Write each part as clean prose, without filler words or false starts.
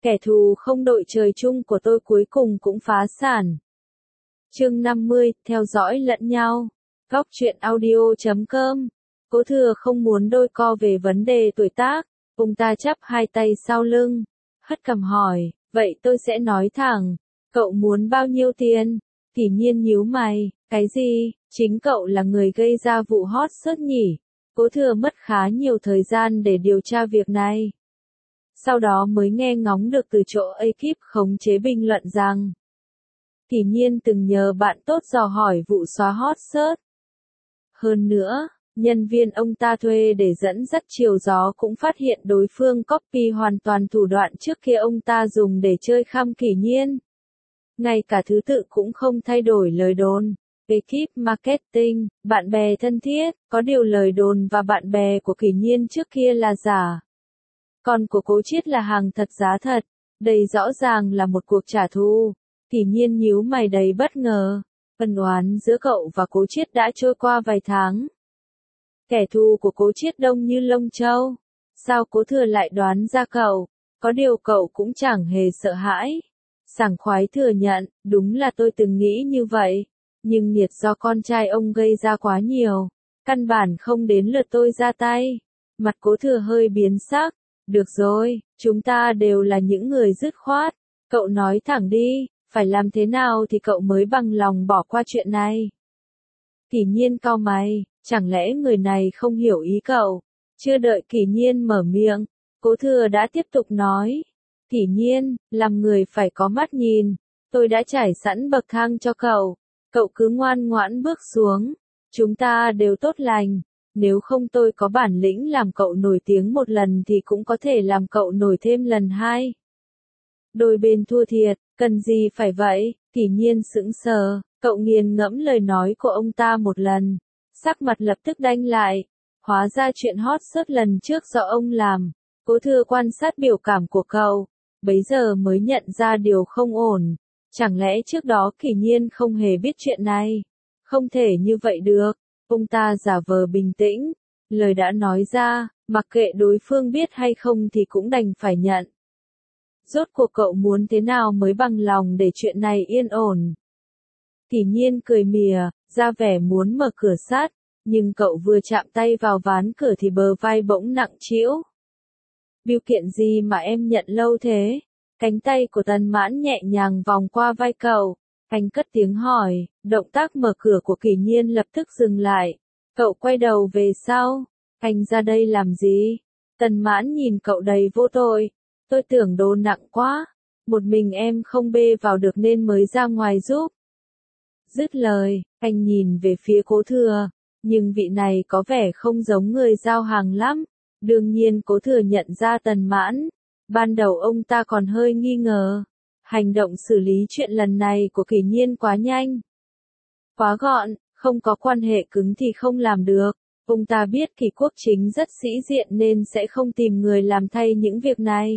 Kẻ thù không đội trời chung của tôi cuối cùng cũng phá sản. Chương 50, theo dõi lẫn nhau. Góc truyện audio.com. Cố Thừa không muốn đôi co về vấn đề tuổi tác, ông ta chắp hai tay sau lưng, hất cằm hỏi, vậy tôi sẽ nói thẳng, cậu muốn bao nhiêu tiền? Kỷ Nhiên nhíu mày, cái gì, chính cậu là người gây ra vụ hot search nhỉ? Cố Thừa mất khá nhiều thời gian để điều tra việc này. Sau đó mới nghe ngóng được từ chỗ ekip khống chế bình luận rằng Kỷ Nhiên từng nhờ bạn tốt dò hỏi vụ xóa hot search. Hơn nữa, nhân viên ông ta thuê để dẫn dắt chiều gió cũng phát hiện đối phương copy hoàn toàn thủ đoạn trước kia ông ta dùng để chơi khăm Kỷ Nhiên. Ngay cả thứ tự cũng không thay đổi lời đồn. Ekip marketing, bạn bè thân thiết, có điều lời đồn và bạn bè của Kỷ Nhiên trước kia là giả. Còn của Cố Chiết là hàng thật giá thật, đây rõ ràng là một cuộc trả thù. Kỷ Nhiên nhíu mày đầy bất ngờ, ân oán giữa cậu và Cố Chiết đã trôi qua vài tháng. Kẻ thù của Cố Chiết đông như lông châu, sao Cố Thừa lại đoán ra cậu, có điều cậu cũng chẳng hề sợ hãi. Sảng khoái thừa nhận, đúng là tôi từng nghĩ như vậy, nhưng nghiệt do con trai ông gây ra quá nhiều, căn bản không đến lượt tôi ra tay. Mặt Cố Thừa hơi biến sắc, được rồi, chúng ta đều là những người dứt khoát, cậu nói thẳng đi, phải làm thế nào thì cậu mới bằng lòng bỏ qua chuyện này. Kỷ Nhiên cau mày, chẳng lẽ người này không hiểu ý cậu? Chưa đợi Kỷ Nhiên mở miệng, Cố Thừa đã tiếp tục nói. Kỷ Nhiên, làm người phải có mắt nhìn, tôi đã trải sẵn bậc thang cho cậu, cậu cứ ngoan ngoãn bước xuống, chúng ta đều tốt lành, nếu không tôi có bản lĩnh làm cậu nổi tiếng một lần thì cũng có thể làm cậu nổi thêm lần hai. Đôi bên thua thiệt, cần gì phải vậy? Kỷ Nhiên sững sờ, cậu nghiền ngẫm lời nói của ông ta một lần, sắc mặt lập tức đanh lại, hóa ra chuyện hot search lần trước do ông làm. Cố Thừa quan sát biểu cảm của cậu, bấy giờ mới nhận ra điều không ổn, chẳng lẽ trước đó Kỷ Nhiên không hề biết chuyện này? Không thể như vậy được, ông ta giả vờ bình tĩnh, lời đã nói ra, mặc kệ đối phương biết hay không thì cũng đành phải nhận. Rốt cuộc cậu muốn thế nào mới bằng lòng để chuyện này yên ổn? Kỷ Nhiên cười mỉa, ra vẻ muốn mở cửa sát, nhưng cậu vừa chạm tay vào ván cửa thì bờ vai bỗng nặng trĩu. Bưu kiện gì mà em nhận lâu thế? Cánh tay của Tần Mãn nhẹ nhàng vòng qua vai cậu, anh cất tiếng hỏi, động tác mở cửa của Kỷ Nhiên lập tức dừng lại. Cậu quay đầu về sau, anh ra đây làm gì? Tần Mãn nhìn cậu đầy vô tội, tôi tưởng đồ nặng quá, một mình em không bê vào được nên mới ra ngoài giúp. Dứt lời, anh nhìn về phía Cố Thừa, nhưng vị này có vẻ không giống người giao hàng lắm. Đương nhiên Cố Thừa nhận ra Tần Mãn, ban đầu ông ta còn hơi nghi ngờ. Hành động xử lý chuyện lần này của Kỷ Nhiên quá nhanh, quá gọn, không có quan hệ cứng thì không làm được. Ông ta biết Kỷ Quốc Chính rất sĩ diện nên sẽ không tìm người làm thay những việc này.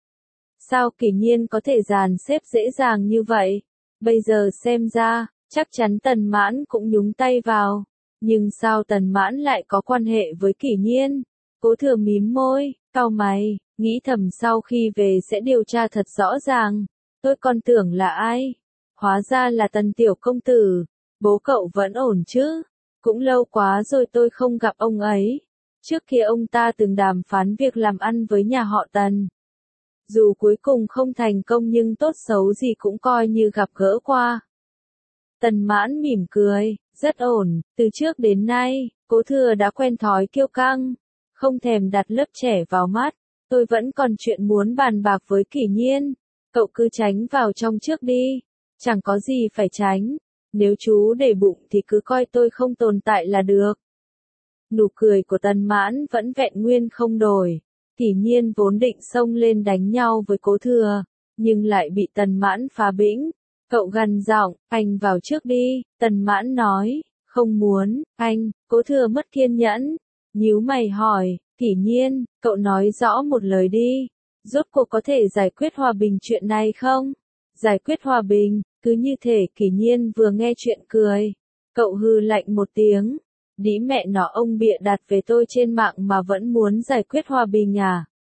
Sao Kỷ Nhiên có thể dàn xếp dễ dàng như vậy? Bây giờ xem ra, chắc chắn Tần Mãn cũng nhúng tay vào. Nhưng sao Tần Mãn lại có quan hệ với Kỷ Nhiên? Cố Thừa mím môi, cau mày, nghĩ thầm sau khi về sẽ điều tra thật rõ ràng. Tôi còn tưởng là ai? Hóa ra là Tần tiểu công tử. Bố cậu vẫn ổn chứ? Cũng lâu quá rồi tôi không gặp ông ấy. Trước kia ông ta từng đàm phán việc làm ăn với nhà họ Tần. Dù cuối cùng không thành công nhưng tốt xấu gì cũng coi như gặp gỡ qua. Tần Mãn mỉm cười, rất ổn, từ trước đến nay, Cố Thừa đã quen thói kiêu căng, không thèm đặt lớp trẻ vào mắt, tôi vẫn còn chuyện muốn bàn bạc với Kỷ Nhiên, cậu cứ tránh vào trong trước đi, chẳng có gì phải tránh, nếu chú để bụng thì cứ coi tôi không tồn tại là được. Nụ cười của Tần Mãn vẫn vẹn nguyên không đổi. Kỷ Nhiên vốn định xông lên đánh nhau với Cố Thừa, nhưng lại bị Tần Mãn phá bĩnh. Cậu gằn giọng, anh vào trước đi, Tần Mãn nói, không muốn, anh. Cố Thừa mất kiên nhẫn, nhíu mày hỏi, Kỷ Nhiên, cậu nói rõ một lời đi, rốt cuộc có thể giải quyết hòa bình chuyện này không? Giải quyết hòa bình, cứ như thể Kỷ Nhiên vừa nghe chuyện cười. Cậu hừ lạnh một tiếng. Đĩ mẹ nó ông bịa đặt về tôi trên mạng mà vẫn muốn giải quyết hòa bình à?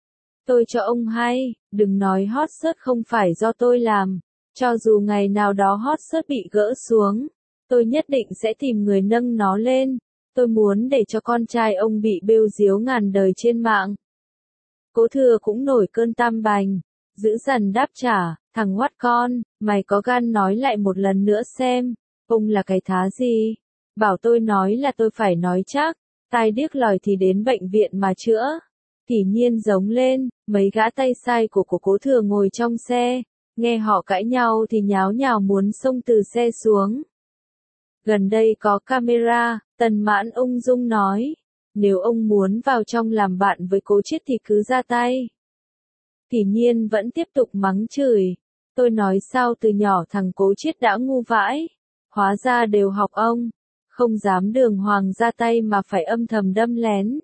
Tôi cho ông hay, đừng nói hot search không phải do tôi làm. Cho dù ngày nào đó hot search bị gỡ xuống, tôi nhất định sẽ tìm người nâng nó lên. Tôi muốn để cho con trai ông bị bêu diếu ngàn đời trên mạng. Cố Thừa cũng nổi cơn tam bành, dữ dằn đáp trả, thằng ngoắt con, mày có gan nói lại một lần nữa xem, ông là cái thá gì? Bảo tôi nói là tôi phải nói chắc, tai điếc lòi thì đến bệnh viện mà chữa. Kỷ Nhiên giống lên, mấy gã tay sai của Cố Thừa ngồi trong xe, nghe họ cãi nhau thì nháo nhào muốn xông từ xe xuống. Gần đây có camera, Tần Mãn ung dung nói, nếu ông muốn vào trong làm bạn với Cố Chiết thì cứ ra tay. Kỷ Nhiên vẫn tiếp tục mắng chửi, tôi nói sao từ nhỏ thằng Cố Chiết đã ngu vãi, hóa ra đều học ông, không dám đường hoàng ra tay mà phải âm thầm đâm lén.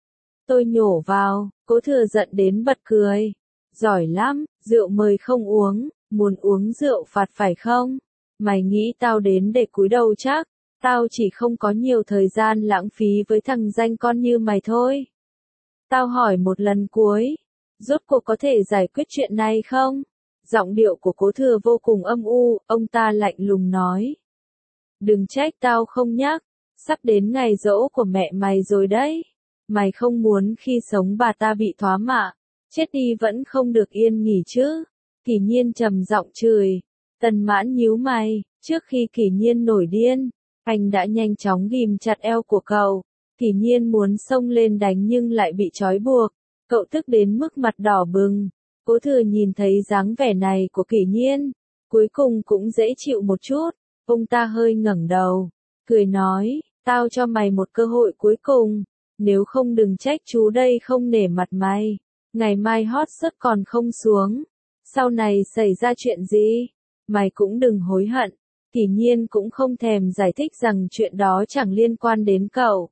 Tôi nhổ vào, Cố Thừa giận đến bật cười, giỏi lắm, rượu mời không uống, muốn uống rượu phạt phải không? Mày nghĩ tao đến để cúi đầu chắc, tao chỉ không có nhiều thời gian lãng phí với thằng danh con như mày thôi. Tao hỏi một lần cuối, rốt cuộc có thể giải quyết chuyện này không? Giọng điệu của Cố Thừa vô cùng âm u, ông ta lạnh lùng nói. Đừng trách tao không nhắc, sắp đến ngày giỗ của mẹ mày rồi đấy. Mày không muốn khi sống bà ta bị thoá mạ, chết đi vẫn không được yên nghỉ chứ. Kỷ Nhiên trầm giọng chửi. Tần Mãn nhíu mày, trước khi Kỷ Nhiên nổi điên, anh đã nhanh chóng ghim chặt eo của cậu. Kỷ Nhiên muốn xông lên đánh nhưng lại bị trói buộc, cậu tức đến mức mặt đỏ bừng. Cố Thừa nhìn thấy dáng vẻ này của Kỷ Nhiên, cuối cùng cũng dễ chịu một chút, ông ta hơi ngẩng đầu, cười nói, tao cho mày một cơ hội cuối cùng, nếu không đừng trách chú đây không nể mặt mày, ngày mai hot search còn không xuống, sau này xảy ra chuyện gì, mày cũng đừng hối hận. Kỷ Nhiên cũng không thèm giải thích rằng chuyện đó chẳng liên quan đến cậu.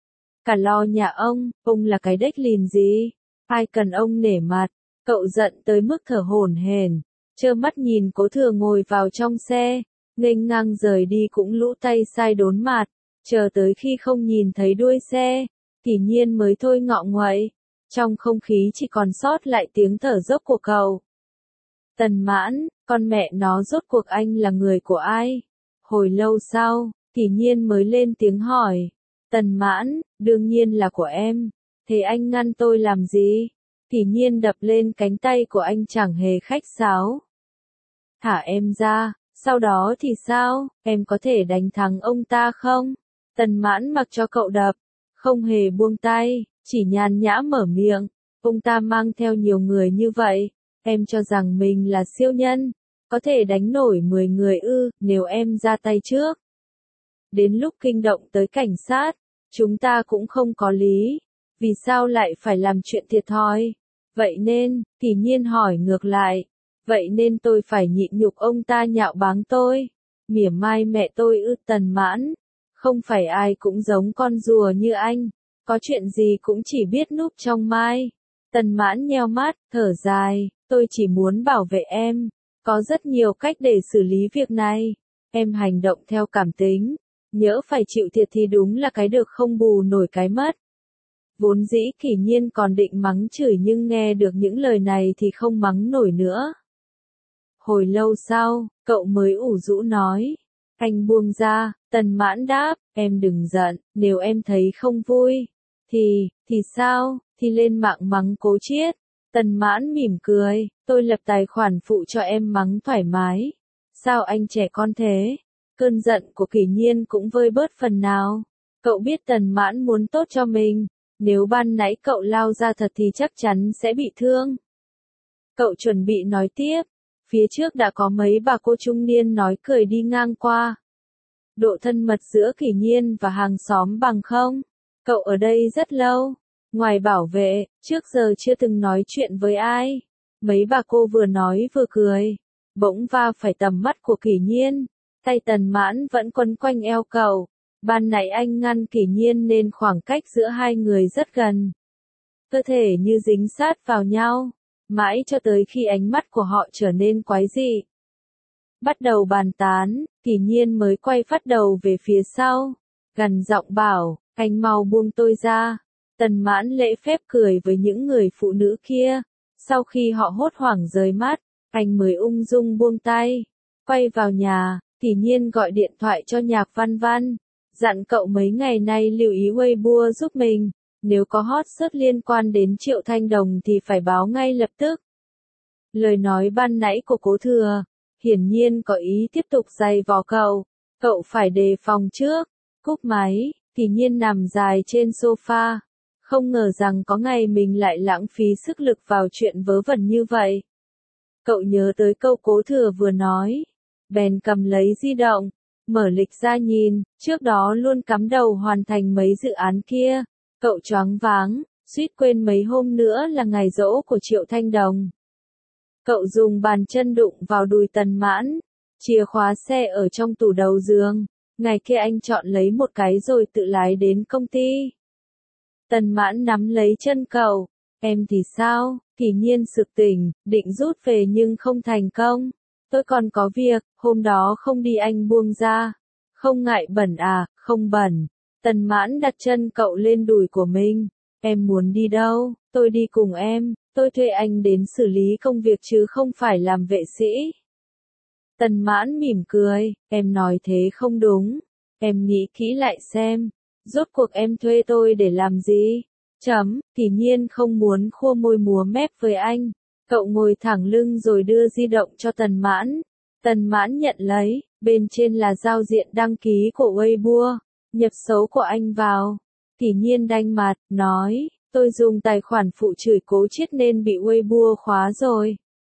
Cả lo nhà ông là cái đếch lìn gì, ai cần ông nể mặt, cậu giận tới mức thở hổn hển, trơ mắt nhìn Cố Thừa ngồi vào trong xe, nghênh ngang rời đi cũng lũ tay sai đốn mặt, chờ tới khi không nhìn thấy đuôi xe, Kỷ Nhiên mới thôi ngọ nguậy, trong không khí chỉ còn sót lại tiếng thở dốc của cậu. Tần Mãn, con mẹ nó rốt cuộc anh là người của ai? Hồi lâu sau, Kỷ Nhiên mới lên tiếng hỏi. Tần Mãn, đương nhiên là của em. Thế anh ngăn tôi làm gì? Kỷ Nhiên đập lên cánh tay của anh chẳng hề khách sáo. Thả em ra, sau đó thì sao? Em có thể đánh thắng ông ta không? Tần Mãn mặc cho cậu đập, không hề buông tay, chỉ nhàn nhã mở miệng. Ông ta mang theo nhiều người như vậy. Em cho rằng mình là siêu nhân, có thể đánh nổi 10 người ư, nếu em ra tay trước. Đến lúc kinh động tới cảnh sát, chúng ta cũng không có lý, vì sao lại phải làm chuyện thiệt thòi? Vậy nên, Kỷ Nhiên hỏi ngược lại, vậy nên tôi phải nhịn nhục ông ta nhạo báng tôi, mỉa mai mẹ tôi ư? Tần Mãn, không phải ai cũng giống con rùa như anh, có chuyện gì cũng chỉ biết núp trong mai. Tần Mãn nheo mắt, thở dài, tôi chỉ muốn bảo vệ em, có rất nhiều cách để xử lý việc này, em hành động theo cảm tính, nhỡ phải chịu thiệt thì đúng là cái được không bù nổi cái mất. Vốn dĩ Kỷ Nhiên còn định mắng chửi nhưng nghe được những lời này thì không mắng nổi nữa. Hồi lâu sau, cậu mới ủ rũ nói, anh buông ra. Tần Mãn đáp, em đừng giận, nếu em thấy không vui, thì sao, thì lên mạng mắng Cố Chiết. Tần Mãn mỉm cười, tôi lập tài khoản phụ cho em mắng thoải mái. Sao anh trẻ con thế? Cơn giận của Kỷ Nhiên cũng vơi bớt phần nào. Cậu biết Tần Mãn muốn tốt cho mình, nếu ban nãy cậu lao ra thật thì chắc chắn sẽ bị thương. Cậu chuẩn bị nói tiếp, phía trước đã có mấy bà cô trung niên nói cười đi ngang qua. Độ thân mật giữa Kỷ Nhiên và hàng xóm bằng không? Cậu ở đây rất lâu, ngoài bảo vệ, trước giờ chưa từng nói chuyện với ai. Mấy bà cô vừa nói vừa cười, bỗng va phải tầm mắt của Kỷ Nhiên, tay Tần Mãn vẫn quấn quanh eo cậu. Ban nãy anh ngăn Kỷ Nhiên nên khoảng cách giữa hai người rất gần. Cơ thể như dính sát vào nhau, mãi cho tới khi ánh mắt của họ trở nên quái dị. Bắt đầu bàn tán, Kỷ Nhiên mới quay phát đầu về phía sau, gằn giọng bảo, anh mau buông tôi ra, Tần Mãn lễ phép cười với những người phụ nữ kia. Sau khi họ hốt hoảng rời mắt, anh mới ung dung buông tay. Quay vào nhà, Tỷ Nhiên gọi điện thoại cho Nhạc Văn Văn. Dặn cậu mấy ngày nay lưu ý Weibo giúp mình. Nếu có hot search liên quan đến Triệu Thanh Đồng thì phải báo ngay lập tức. Lời nói ban nãy của Cố Thừa, hiển nhiên có ý tiếp tục giày vò cậu. Cậu phải đề phòng trước. Cúp máy, Tỷ Nhiên nằm dài trên sofa. Không ngờ rằng có ngày mình lại lãng phí sức lực vào chuyện vớ vẩn như vậy. Cậu nhớ tới câu Cố Thừa vừa nói. Bèn cầm lấy di động, mở lịch ra nhìn, trước đó luôn cắm đầu hoàn thành mấy dự án kia. Cậu choáng váng, suýt quên mấy hôm nữa là ngày giỗ của Triệu Thanh Đồng. Cậu dùng bàn chân đụng vào đùi Tần Mãn, chìa khóa xe ở trong tủ đầu giường. Ngày kia anh chọn lấy một cái rồi tự lái đến công ty. Tần Mãn nắm lấy chân cậu. Em thì sao? Tỷ Nhiên sực tỉnh, định rút về nhưng không thành công. Tôi còn có việc, hôm đó không đi anh buông ra. Không ngại bẩn à? Không bẩn. Tần Mãn đặt chân cậu lên đùi của mình. Em muốn đi đâu? Tôi đi cùng em. Tôi thuê anh đến xử lý công việc chứ không phải làm vệ sĩ. Tần Mãn mỉm cười. Em nói thế không đúng. Em nghĩ kỹ lại xem. Rốt cuộc em thuê tôi để làm gì? Tỷ Nhiên không muốn khua môi múa mép với anh. Cậu ngồi thẳng lưng rồi đưa di động cho Tần Mãn. Tần Mãn nhận lấy, bên trên là giao diện đăng ký của Weibo. Nhập số của anh vào. Tỷ Nhiên đanh mặt, nói, tôi dùng tài khoản phụ chửi Cố Chiết nên bị Weibo khóa rồi.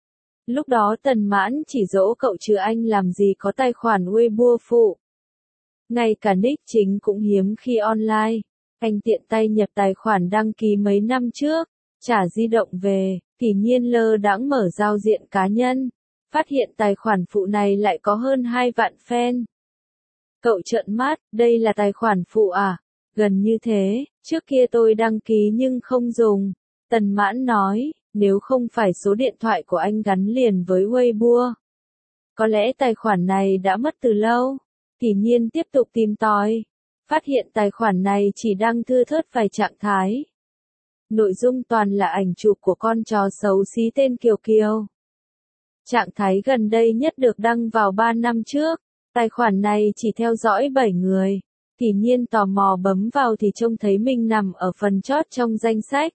Lúc đó Tần Mãn chỉ dỗ cậu chứ anh làm gì có tài khoản Weibo phụ. Ngay cả nick chính cũng hiếm khi online. Anh tiện tay nhập tài khoản đăng ký mấy năm trước, trả di động về, Tỷ Nhiên lơ đãng mở giao diện cá nhân, phát hiện tài khoản phụ này lại có hơn 2 vạn fan. Cậu trợn mắt, đây là tài khoản phụ à? Gần như thế, trước kia tôi đăng ký nhưng không dùng. Tần Mãn nói, nếu không phải số điện thoại của anh gắn liền với Weibo, có lẽ tài khoản này đã mất từ lâu. Tỷ Nhiên tiếp tục tìm tòi, phát hiện tài khoản này chỉ đăng thưa thớt vài trạng thái. Nội dung toàn là ảnh chụp của con chó xấu xí tên Kiều Kiều. Trạng thái gần đây nhất được đăng vào 3 năm trước. Tài khoản này chỉ theo dõi 7 người. Tỷ Nhiên tò mò bấm vào thì trông thấy mình nằm ở phần chót trong danh sách.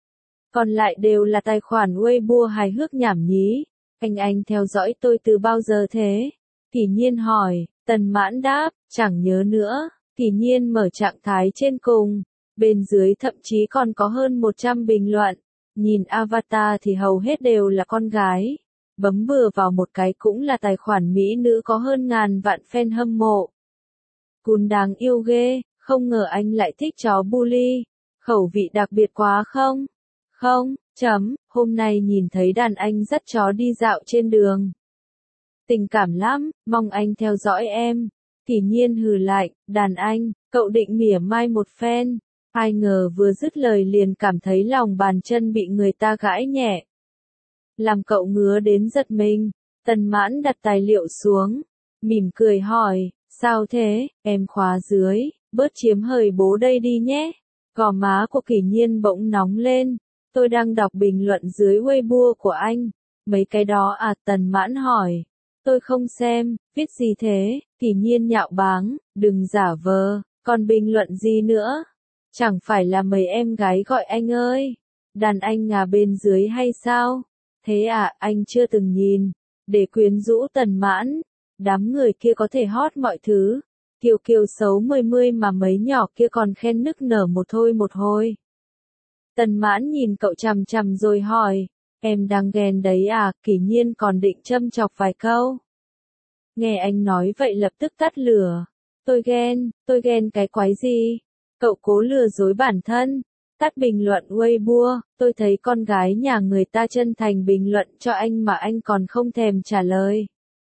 Còn lại đều là tài khoản Weibo hài hước nhảm nhí. Anh theo dõi tôi từ bao giờ thế? Tỷ Nhiên hỏi. Tần Mãn đáp, chẳng nhớ nữa. Tỷ Nhiên mở trạng thái trên cùng. Bên dưới thậm chí còn có hơn 100 bình luận. Nhìn avatar thì hầu hết đều là con gái. Bấm bừa vào một cái cũng là tài khoản mỹ nữ có hơn ngàn vạn fan hâm mộ. Cún đáng yêu ghê, không ngờ anh lại thích chó bully. Khẩu vị đặc biệt quá không? Không, hôm nay nhìn thấy đàn anh dắt chó đi dạo trên đường. Tình cảm lắm, mong anh theo dõi em. Tỷ Nhiên hừ lại, đàn anh, cậu định mỉa mai một phen. Ai ngờ vừa dứt lời liền cảm thấy lòng bàn chân bị người ta gãi nhẹ. Làm cậu ngứa đến giật mình. Tần Mãn đặt tài liệu xuống, mỉm cười hỏi, sao thế, em khóa dưới, bớt chiếm hời bố đây đi nhé. Gò má của Kỷ Nhiên bỗng nóng lên. Tôi đang đọc bình luận dưới Weibo của anh. Mấy cái đó à? Tần Mãn hỏi. Tôi không xem, viết gì thế? Kỷ Nhiên nhạo báng, đừng giả vờ, còn bình luận gì nữa? Chẳng phải là mấy em gái gọi anh ơi? Đàn anh ngà bên dưới hay sao? Thế à, anh chưa từng nhìn. Để quyến rũ Tần Mãn. Đám người kia có thể hot mọi thứ. Kiều Kiều xấu mươi mà mấy nhỏ kia còn khen nức nở một thôi một hồi. Tần Mãn nhìn cậu chằm chằm rồi hỏi. Em đang ghen đấy à? Kỷ Nhiên còn định châm chọc vài câu. Nghe anh nói vậy lập tức tắt lửa. Tôi ghen cái quái gì? Cậu cố lừa dối bản thân. Tắt bình luận Weibo, tôi thấy con gái nhà người ta chân thành bình luận cho anh mà anh còn không thèm trả lời.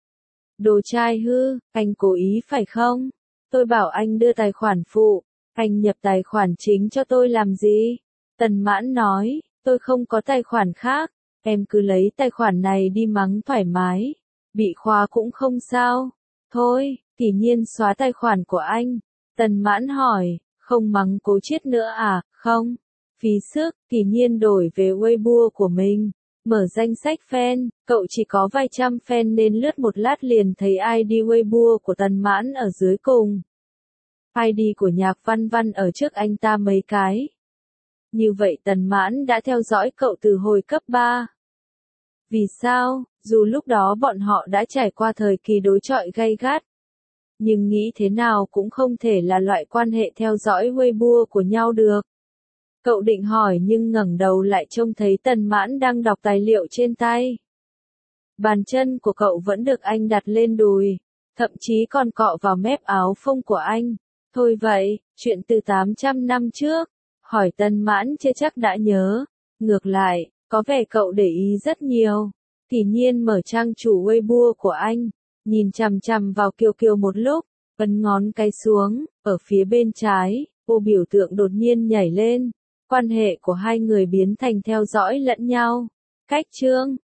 Đồ trai hư, anh cố ý phải không? Tôi bảo anh đưa tài khoản phụ, anh nhập tài khoản chính cho tôi làm gì? Tần Mãn nói, tôi không có tài khoản khác, em cứ lấy tài khoản này đi mắng thoải mái, bị khóa cũng không sao. Thôi, Kỷ Nhiên xóa tài khoản của anh. Tần Mãn hỏi, không mắng Cố Chiết nữa à? Không, phí sức, thì nhiên đổi về Weibo của mình. Mở danh sách fan, cậu chỉ có vài trăm fan nên lướt một lát liền thấy ID Weibo của Tần Mãn ở dưới cùng. ID của Nhạc Văn Văn ở trước anh ta mấy cái. Như vậy Tần Mãn đã theo dõi cậu từ hồi cấp 3. Vì sao? Dù lúc đó bọn họ đã trải qua thời kỳ đối chọi gay gắt. Nhưng nghĩ thế nào cũng không thể là loại quan hệ theo dõi Weibo của nhau được. Cậu định hỏi nhưng ngẩng đầu lại trông thấy Tần Mãn đang đọc tài liệu trên tay. Bàn chân của cậu vẫn được anh đặt lên đùi, thậm chí còn cọ vào mép áo phông của anh. Thôi vậy, chuyện từ 800 năm trước, hỏi Tần Mãn chưa chắc đã nhớ. Ngược lại, có vẻ cậu để ý rất nhiều. Thì nhiên mở trang chủ Weibo của anh, nhìn chằm chằm vào Kiều Kiều một lúc, ấn ngón cái xuống, ở phía bên trái, ô biểu tượng đột nhiên nhảy lên. Quan hệ của hai người biến thành theo dõi lẫn nhau. Cách chương